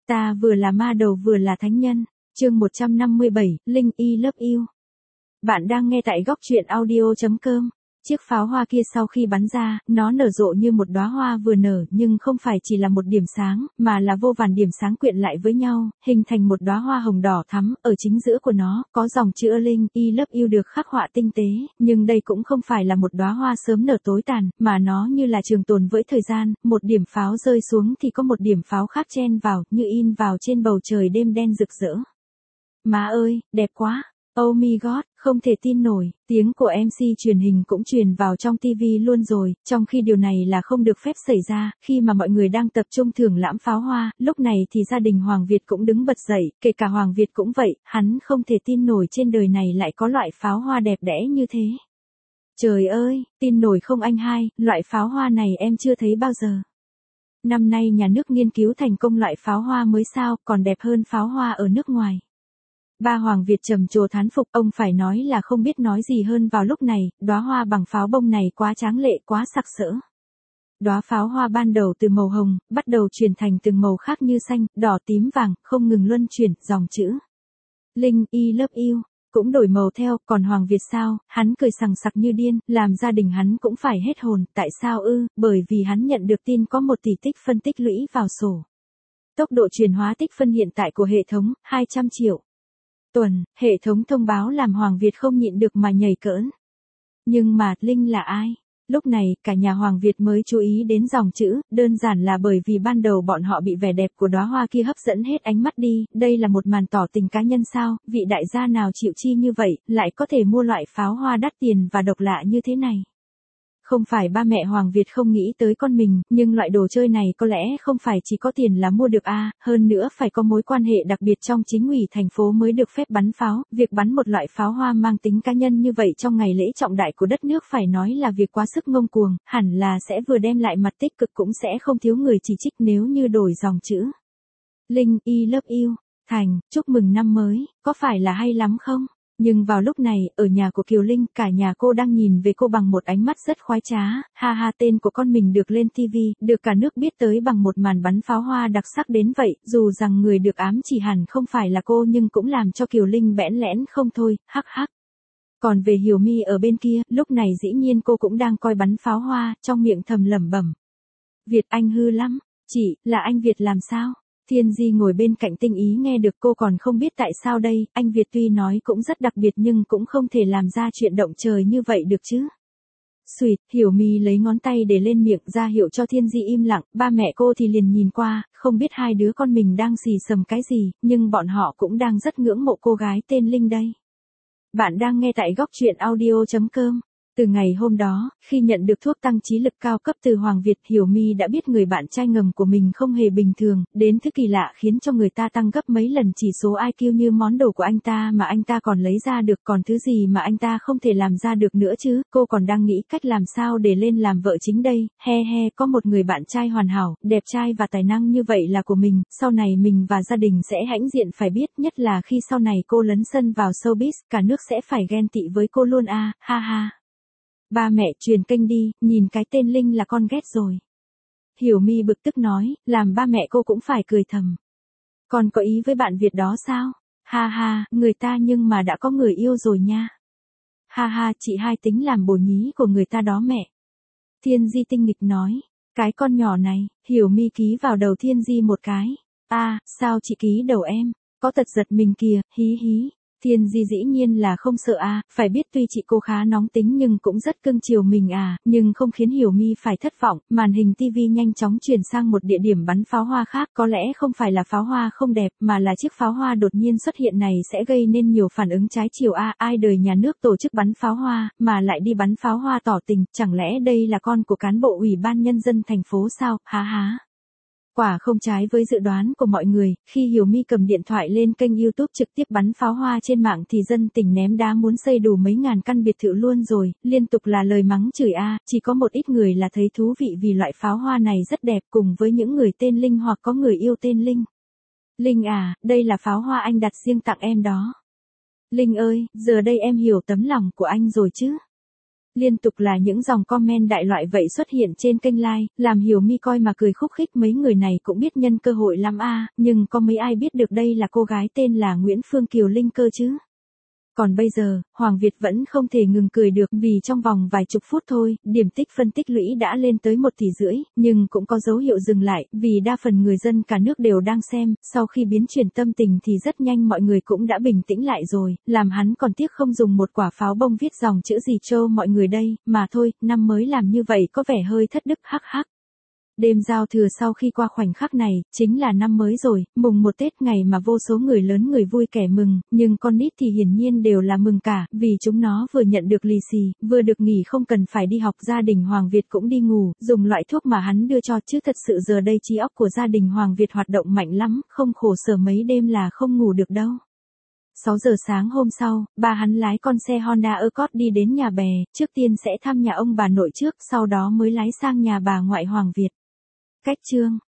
Ta vừa là ma đầu vừa là thánh nhân. Chương 157, Linh I Love You. Bạn đang nghe tại góc truyện audio.com. Chiếc pháo hoa kia sau khi bắn ra, nó nở rộ như một đóa hoa vừa nở, nhưng không phải chỉ là một điểm sáng, mà là vô vàn điểm sáng quyện lại với nhau, hình thành một đóa hoa hồng đỏ thắm. Ở chính giữa của nó, có dòng chữ Linh I Love You được khắc họa tinh tế, nhưng đây cũng không phải là một đóa hoa sớm nở tối tàn, mà nó như là trường tồn với thời gian, một điểm pháo rơi xuống thì có một điểm pháo khác chen vào, như in vào trên bầu trời đêm đen rực rỡ. Má ơi, đẹp quá! Oh my god, không thể tin nổi, tiếng của MC truyền hình cũng truyền vào trong TV luôn rồi, trong khi điều này là không được phép xảy ra, khi mà mọi người đang tập trung thưởng lãm pháo hoa, lúc này thì gia đình Hoàng Việt cũng đứng bật dậy, kể cả Hoàng Việt cũng vậy, hắn không thể tin nổi trên đời này lại có loại pháo hoa đẹp đẽ như thế. Trời ơi, tin nổi không anh hai, loại pháo hoa này em chưa thấy bao giờ. Năm nay nhà nước nghiên cứu thành công loại pháo hoa mới sao, còn đẹp hơn pháo hoa ở nước ngoài. Ba Hoàng Việt trầm trồ thán phục, ông phải nói là không biết nói gì hơn vào lúc này, đóa hoa bằng pháo bông này quá tráng lệ, quá sặc sỡ. Đóa pháo hoa ban đầu từ màu hồng, bắt đầu chuyển thành từng màu khác như xanh, đỏ, tím, vàng, không ngừng luân chuyển, dòng chữ Linh I Love You cũng đổi màu theo, còn Hoàng Việt sao, hắn cười sằng sặc như điên, làm gia đình hắn cũng phải hết hồn, tại sao ư, bởi vì hắn nhận được tin có 1 tỷ tích phân tích lũy vào sổ. Tốc độ chuyển hóa tích phân hiện tại của hệ thống, 200 triệu. Tuần, hệ thống thông báo làm Hoàng Việt không nhịn được mà nhảy cẫng. Nhưng mà, Linh là ai? Lúc này, cả nhà Hoàng Việt mới chú ý đến dòng chữ, đơn giản là bởi vì ban đầu bọn họ bị vẻ đẹp của đóa hoa kia hấp dẫn hết ánh mắt đi, đây là một màn tỏ tình cá nhân sao, vị đại gia nào chịu chi như vậy, lại có thể mua loại pháo hoa đắt tiền và độc lạ như thế này. Không phải ba mẹ Hoàng Việt không nghĩ tới con mình, nhưng loại đồ chơi này có lẽ không phải chỉ có tiền là mua được hơn nữa phải có mối quan hệ đặc biệt trong chính ủy thành phố mới được phép bắn pháo, việc bắn một loại pháo hoa mang tính cá nhân như vậy trong ngày lễ trọng đại của đất nước phải nói là việc quá sức ngông cuồng, hẳn là sẽ vừa đem lại mặt tích cực cũng sẽ không thiếu người chỉ trích nếu như đổi dòng chữ. Linh I Love You, thành, chúc mừng năm mới, có phải là hay lắm không? Nhưng vào lúc này, ở nhà của Kiều Linh, cả nhà cô đang nhìn về cô bằng một ánh mắt rất khoái trá, ha ha tên của con mình được lên TV, được cả nước biết tới bằng một màn bắn pháo hoa đặc sắc đến vậy, dù rằng người được ám chỉ hẳn không phải là cô nhưng cũng làm cho Kiều Linh bẽn lẽn không thôi, hắc hắc. Còn về Hiểu My ở bên kia, lúc này dĩ nhiên cô cũng đang coi bắn pháo hoa, trong miệng thầm lẩm bẩm. Việt anh hư lắm, chị, là anh Việt làm sao? Thiên Di ngồi bên cạnh Tinh Ý nghe được cô còn không biết tại sao đây, anh Việt tuy nói cũng rất đặc biệt nhưng cũng không thể làm ra chuyện động trời như vậy được chứ. Xuyệt, Hiểu My lấy ngón tay để lên miệng ra hiệu cho Thiên Di im lặng, ba mẹ cô thì liền nhìn qua, không biết hai đứa con mình đang xì xầm cái gì, nhưng bọn họ cũng đang rất ngưỡng mộ cô gái tên Linh đây. Bạn đang nghe tại góc truyện audio.com. Từ ngày hôm đó, khi nhận được thuốc tăng trí lực cao cấp từ Hoàng Việt, Hiểu My đã biết người bạn trai ngầm của mình không hề bình thường, đến thứ kỳ lạ khiến cho người ta tăng gấp mấy lần chỉ số IQ như món đồ của anh ta mà anh ta còn lấy ra được, còn thứ gì mà anh ta không thể làm ra được nữa chứ, cô còn đang nghĩ cách làm sao để lên làm vợ chính đây, có một người bạn trai hoàn hảo, đẹp trai và tài năng như vậy là của mình, sau này mình và gia đình sẽ hãnh diện phải biết, nhất là khi sau này cô lấn sân vào showbiz, cả nước sẽ phải ghen tị với cô luôn ha ha. Ba mẹ truyền kênh đi, nhìn cái tên Linh là con ghét rồi. Hiểu My bực tức nói, làm ba mẹ cô cũng phải cười thầm. Con có ý với bạn Việt đó sao? Ha ha, người ta nhưng mà đã có người yêu rồi nha. Ha ha, chị hai tính làm bồ nhí của người ta đó mẹ. Thiên Di tinh nghịch nói, cái con nhỏ này, Hiểu My ký vào đầu Thiên Di một cái. Sao chị ký đầu em? Có tật giật mình kìa, hí hí. Thiên Di dĩ nhiên là không sợ phải biết tuy chị cô khá nóng tính nhưng cũng rất cưng chiều mình nhưng không khiến Hiểu My phải thất vọng, màn hình TV nhanh chóng chuyển sang một địa điểm bắn pháo hoa khác, có lẽ không phải là pháo hoa không đẹp, mà là chiếc pháo hoa đột nhiên xuất hiện này sẽ gây nên nhiều phản ứng trái chiều ai đời nhà nước tổ chức bắn pháo hoa, mà lại đi bắn pháo hoa tỏ tình, chẳng lẽ đây là con của cán bộ Ủy ban Nhân dân thành phố sao, há. Quả không trái với dự đoán của mọi người, khi Hiểu My cầm điện thoại lên kênh YouTube trực tiếp bắn pháo hoa trên mạng thì dân tình ném đá muốn xây đủ mấy ngàn căn biệt thự luôn rồi, liên tục là lời mắng chửi chỉ có một ít người là thấy thú vị vì loại pháo hoa này rất đẹp cùng với những người tên Linh hoặc có người yêu tên Linh. Linh đây là pháo hoa anh đặt riêng tặng em đó. Linh ơi, giờ đây em hiểu tấm lòng của anh rồi chứ? Liên tục là những dòng comment đại loại vậy xuất hiện trên kênh like, làm Hiểu My coi mà cười khúc khích, mấy người này cũng biết nhân cơ hội lắm a, nhưng có mấy ai biết được đây là cô gái tên là Nguyễn Phương Kiều Linh cơ chứ. Còn bây giờ, Hoàng Việt vẫn không thể ngừng cười được vì trong vòng vài chục phút thôi, điểm tích phân tích lũy đã lên tới 1,5 tỷ, nhưng cũng có dấu hiệu dừng lại, vì đa phần người dân cả nước đều đang xem, sau khi biến chuyển tâm tình thì rất nhanh mọi người cũng đã bình tĩnh lại rồi, làm hắn còn tiếc không dùng một quả pháo bông viết dòng chữ gì trô mọi người đây, mà thôi, năm mới làm như vậy có vẻ hơi thất đức hắc hắc. Đêm giao thừa sau khi qua khoảnh khắc này, chính là năm mới rồi, mùng 1 Tết, ngày mà vô số người lớn người vui kẻ mừng, nhưng con nít thì hiển nhiên đều là mừng cả, vì chúng nó vừa nhận được lì xì, vừa được nghỉ không cần phải đi học. Gia đình Hoàng Việt cũng đi ngủ, dùng loại thuốc mà hắn đưa cho, chứ thật sự giờ đây trí óc của gia đình Hoàng Việt hoạt động mạnh lắm, không khổ sở mấy đêm là không ngủ được đâu. 6 giờ sáng hôm sau, ba hắn lái con xe Honda Accord đi đến nhà bè, trước tiên sẽ thăm nhà ông bà nội trước, sau đó mới lái sang nhà bà ngoại Hoàng Việt. Cách chương